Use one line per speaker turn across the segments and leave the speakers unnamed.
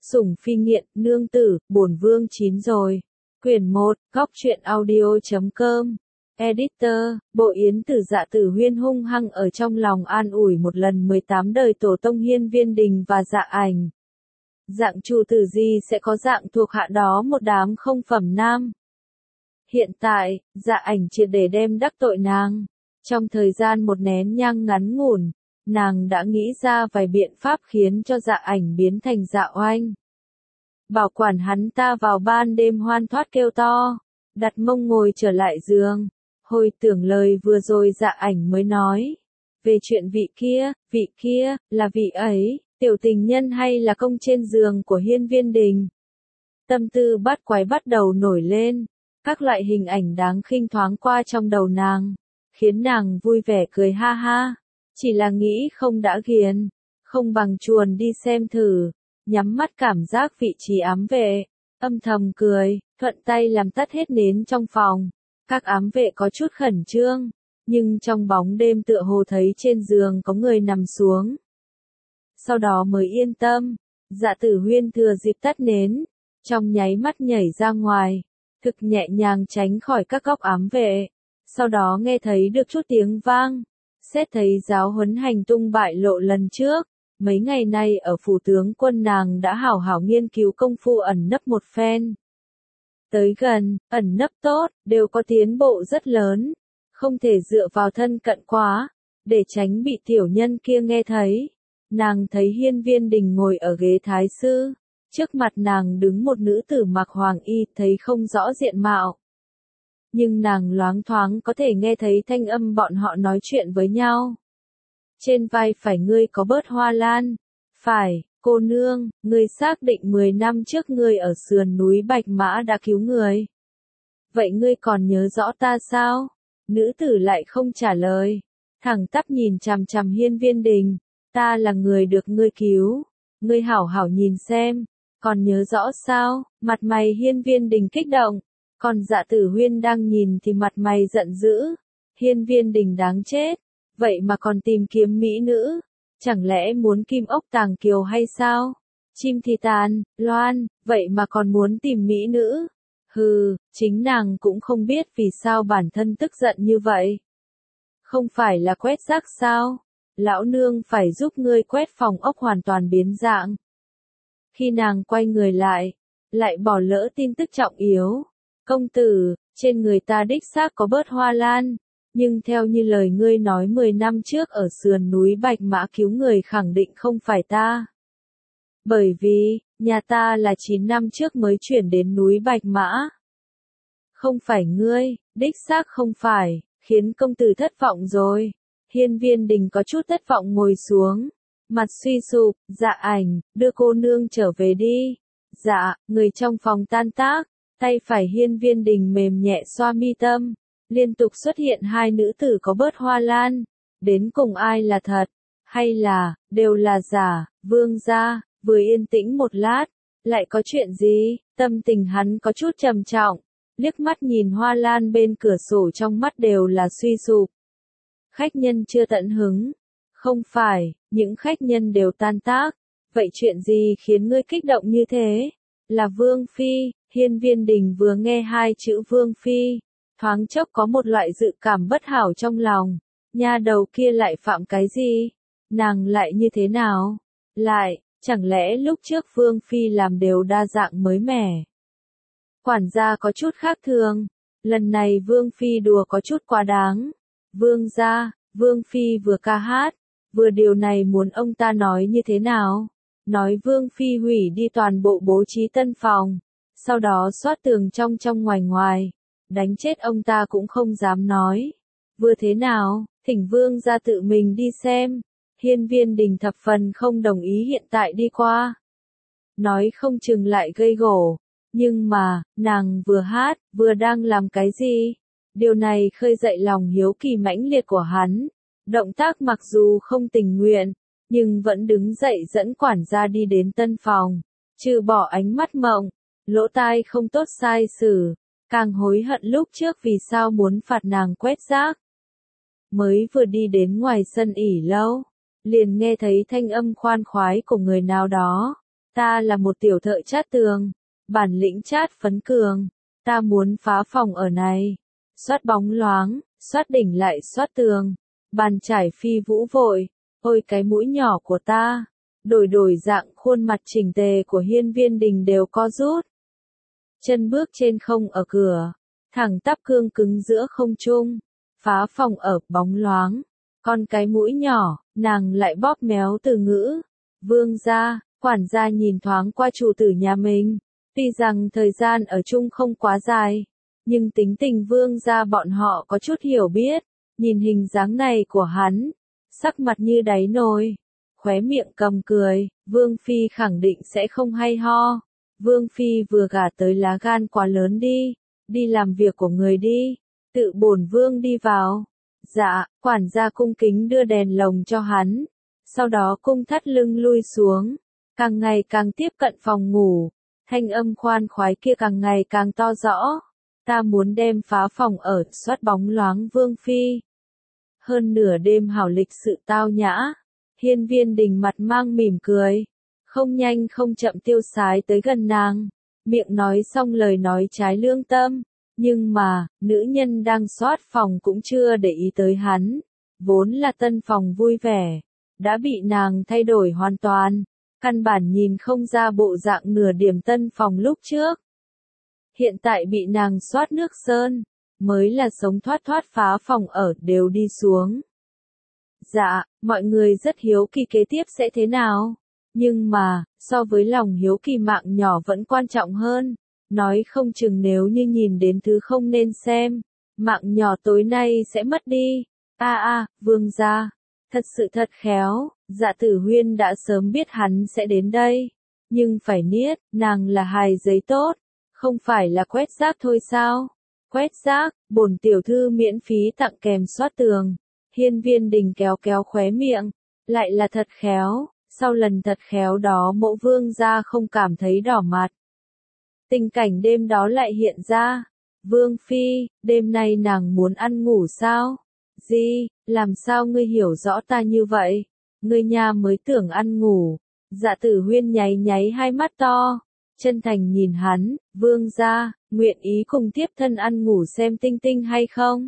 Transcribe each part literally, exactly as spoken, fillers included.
Sủng phi nghiện, nương tử, bổn vương chín rồi. Quyển một, góc truyện audio chấm com. Editor, Bộ Yến Tử Dạ Tử Huyên hung hăng ở trong lòng an ủi một lần mười tám đời tổ tông Hiên Viên Đình và Dạ Ảnh. Dạng chủ tử gì sẽ có dạng thuộc hạ đó một đám không phẩm nam. Hiện tại, Dạ Ảnh triệt để đem đắc tội nàng. Trong thời gian một nén nhang ngắn ngủn, nàng đã nghĩ ra vài biện pháp khiến cho Dạ Ảnh biến thành Dạ Oanh. Bảo quản hắn ta vào ban đêm hoan thoát kêu to, đặt mông ngồi trở lại giường. Hồi tưởng lời vừa rồi Dạ Ảnh mới nói. Về chuyện vị kia, vị kia, là vị ấy, tiểu tình nhân hay là công trên giường của Hiên Viên Đình. Tâm tư bát quái bắt đầu nổi lên, các loại hình ảnh đáng khinh thoáng qua trong đầu nàng, khiến nàng vui vẻ cười ha ha. Chỉ là nghĩ không đã ghiền, không bằng chuồn đi xem thử, nhắm mắt cảm giác vị trí ám vệ, âm thầm cười, thuận tay làm tắt hết nến trong phòng. Các ám vệ có chút khẩn trương, nhưng trong bóng đêm tựa hồ thấy trên giường có người nằm xuống. Sau đó mới yên tâm, Dạ Tử Huyên thừa dịp tắt nến, trong nháy mắt nhảy ra ngoài, thực nhẹ nhàng tránh khỏi các góc ám vệ. Sau đó nghe thấy được chút tiếng vang, xét thấy giáo huấn hành tung bại lộ lần trước, mấy ngày nay ở phủ tướng quân nàng đã hảo hảo nghiên cứu công phu ẩn nấp một phen. Tới gần, ẩn nấp tốt, đều có tiến bộ rất lớn, không thể dựa vào thân cận quá, để tránh bị tiểu nhân kia nghe thấy. Nàng thấy Hiên Viên Đình ngồi ở ghế thái sư, trước mặt nàng đứng một nữ tử mặc hoàng y, thấy không rõ diện mạo. Nhưng nàng loáng thoáng có thể nghe thấy thanh âm bọn họ nói chuyện với nhau. Trên vai phải ngươi có bớt hoa lan. Phải, cô nương, ngươi xác định mười năm trước ngươi ở sườn núi Bạch Mã đã cứu người. Vậy ngươi còn nhớ rõ ta sao? Nữ tử lại không trả lời, thẳng tắp nhìn chằm chằm Hiên Viên Đình. Ta là người được ngươi cứu. Ngươi hảo hảo nhìn xem, còn nhớ rõ sao? Mặt mày Hiên Viên Đình kích động. Còn Dạ Tử Huyên đang nhìn thì mặt mày giận dữ. Hiên Viên Đình đáng chết. Vậy mà còn tìm kiếm mỹ nữ. Chẳng lẽ muốn kim ốc tàng kiều hay sao? Chim thì tàn, loan, vậy mà còn muốn tìm mỹ nữ. Hừ, chính nàng cũng không biết vì sao bản thân tức giận như vậy. Không phải là quét rác sao? Lão nương phải giúp ngươi quét phòng ốc hoàn toàn biến dạng. Khi nàng quay người lại, lại bỏ lỡ tin tức trọng yếu. Công tử, trên người ta đích xác có bớt hoa lan, nhưng theo như lời ngươi nói mười năm trước ở sườn núi Bạch Mã cứu người khẳng định không phải ta. Bởi vì, nhà ta là chín năm trước mới chuyển đến núi Bạch Mã. Không phải ngươi, đích xác không phải, khiến công tử thất vọng rồi. Hiên Viên Đình có chút thất vọng ngồi xuống, mặt suy sụp. Dạ Ảnh, đưa cô nương trở về đi. Dạ, người trong phòng tan tác, tay phải Hiên Viên Đình mềm nhẹ xoa mi tâm, liên tục xuất hiện hai nữ tử có bớt hoa lan. Đến cùng ai là thật, hay là, đều là giả? Vương gia, vừa yên tĩnh một lát, lại có chuyện gì? Tâm tình hắn có chút trầm trọng, liếc mắt nhìn hoa lan bên cửa sổ trong mắt đều là suy sụp. Khách nhân chưa tận hứng. Không phải, những khách nhân đều tan tác. Vậy chuyện gì khiến ngươi kích động như thế? Là Vương Phi. Hiên Viên Đình vừa nghe hai chữ Vương Phi, thoáng chốc có một loại dự cảm bất hảo trong lòng. Nha đầu kia lại phạm cái gì? Nàng lại như thế nào? Lại, chẳng lẽ lúc trước Vương Phi làm đều đa dạng mới mẻ? Quản gia có chút khác thường. Lần này Vương Phi đùa có chút quá đáng. Vương gia, Vương Phi vừa ca hát, vừa điều này muốn ông ta nói như thế nào? Nói Vương Phi hủy đi toàn bộ bố trí tân phòng, sau đó xoát tường trong trong ngoài ngoài, đánh chết ông ta cũng không dám nói. Vừa thế nào, thỉnh Vương gia tự mình đi xem. Hiên Viên Đình thập phần không đồng ý hiện tại đi qua. Nói không chừng lại gây gổ. Nhưng mà, nàng vừa hát, vừa đang làm cái gì? Điều này khơi dậy lòng hiếu kỳ mãnh liệt của hắn. Động tác mặc dù không tình nguyện, nhưng vẫn đứng dậy dẫn quản gia đi đến tân phòng. Trừ bỏ ánh mắt mộng, lỗ tai không tốt sai sử, càng hối hận lúc trước vì sao muốn phạt nàng quét rác. Mới vừa đi đến ngoài sân ỉ lâu, liền nghe thấy thanh âm khoan khoái của người nào đó. Ta là một tiểu thợ chát tường, bản lĩnh chát phấn cường, ta muốn phá phòng ở này. Xoát bóng loáng, xoát đỉnh lại xoát tường, bàn trải phi vũ vội, ôi cái mũi nhỏ của ta. Đổi đổi dạng khuôn mặt chỉnh tề của Hiên Viên Đình đều co rút. Chân bước trên không ở cửa, thẳng tắp cương cứng giữa không trung, phá phòng ở bóng loáng. Con cái mũi nhỏ, nàng lại bóp méo từ ngữ. Vương gia, quản gia nhìn thoáng qua chủ tử nhà mình. Tuy rằng thời gian ở chung không quá dài, nhưng tính tình vương gia bọn họ có chút hiểu biết. Nhìn hình dáng này của hắn, sắc mặt như đáy nồi, khóe miệng cầm cười, Vương Phi khẳng định sẽ không hay ho. Vương Phi vừa gả tới lá gan quá lớn đi, đi làm việc của người đi, tự bổn Vương đi vào. Dạ, quản gia cung kính đưa đèn lồng cho hắn, sau đó cung thắt lưng lui xuống, càng ngày càng tiếp cận phòng ngủ, thanh âm khoan khoái kia càng ngày càng to rõ. Ta muốn đem phá phòng ở, xoát bóng loáng Vương Phi. Hơn nửa đêm hảo lịch sự tao nhã, Hiên Viên Đình mặt mang mỉm cười, không nhanh không chậm tiêu sái tới gần nàng, miệng nói xong lời nói trái lương tâm, nhưng mà, nữ nhân đang xoát phòng cũng chưa để ý tới hắn, vốn là tân phòng vui vẻ, đã bị nàng thay đổi hoàn toàn, căn bản nhìn không ra bộ dạng nửa điểm tân phòng lúc trước. Hiện tại bị nàng xoát nước sơn, mới là sống thoát thoát phá phòng ở đều đi xuống. Dạ, mọi người rất hiếu kỳ kế tiếp sẽ thế nào, nhưng mà, so với lòng hiếu kỳ mạng nhỏ vẫn quan trọng hơn, nói không chừng nếu như nhìn đến thứ không nên xem, mạng nhỏ tối nay sẽ mất đi. A a, vương gia, thật sự thật khéo, Dạ Tử Huyên đã sớm biết hắn sẽ đến đây, nhưng phải niết, nàng là hài giấy tốt, không phải là quét rác thôi sao? Quét rác, bổn tiểu thư miễn phí tặng kèm xoát tường. Hiên Viên Đình kéo kéo khóe miệng, lại là thật khéo, sau lần thật khéo đó mộ vương gia không cảm thấy đỏ mặt. Tình cảnh đêm đó lại hiện ra, Vương Phi, đêm nay nàng muốn ăn ngủ sao? Gì, làm sao ngươi hiểu rõ ta như vậy? Ngươi nha mới tưởng ăn ngủ. Dạ Tử Huyên nháy nháy hai mắt to, chân thành nhìn hắn, vương gia, nguyện ý cùng tiếp thân ăn ngủ xem tinh tinh hay không?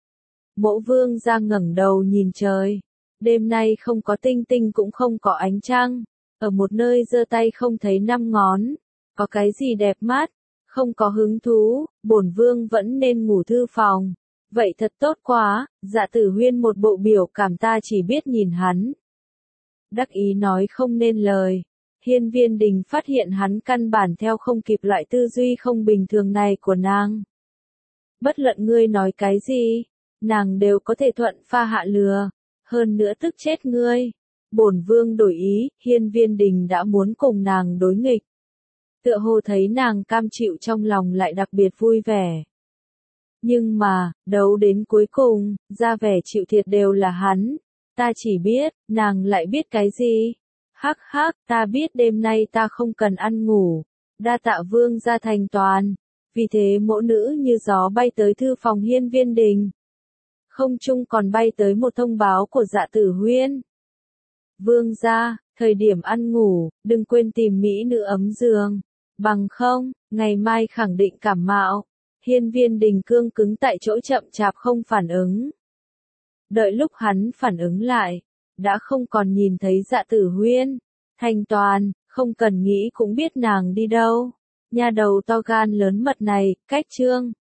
Mộ vương gia ngẩng đầu nhìn trời, đêm nay không có tinh tinh cũng không có ánh trăng, ở một nơi giơ tay không thấy năm ngón, có cái gì đẹp mắt, không có hứng thú, bổn vương vẫn nên ngủ thư phòng. Vậy thật tốt quá, Dạ Tử Huyên một bộ biểu cảm ta chỉ biết nhìn hắn. Đắc ý nói không nên lời. Hiên Viên Đình phát hiện hắn căn bản theo không kịp loại tư duy không bình thường này của nàng. Bất luận ngươi nói cái gì, nàng đều có thể thuận pha hạ lừa, hơn nữa tức chết ngươi. Bổn vương đổi ý, Hiên Viên Đình đã muốn cùng nàng đối nghịch. Tựa hồ thấy nàng cam chịu trong lòng lại đặc biệt vui vẻ. Nhưng mà, đấu đến cuối cùng, ra vẻ chịu thiệt đều là hắn. Ta chỉ biết, nàng lại biết cái gì? Hắc hắc, ta biết đêm nay ta không cần ăn ngủ. Đa tạ vương gia thành toàn. Vì thế mỗ nữ như gió bay tới thư phòng Hiên Viên Đình. Không trung còn bay tới một thông báo của Dạ Tử Huyên. Vương gia, thời điểm ăn ngủ, đừng quên tìm mỹ nữ ấm giường. Bằng không, ngày mai khẳng định cảm mạo. Hiên Viên Đình cương cứng tại chỗ chậm chạp không phản ứng. Đợi lúc hắn phản ứng lại, đã không còn nhìn thấy Dạ Tử Huyên. Thành toàn, không cần nghĩ cũng biết nàng đi đâu. Nha đầu to gan lớn mật này, cách trương.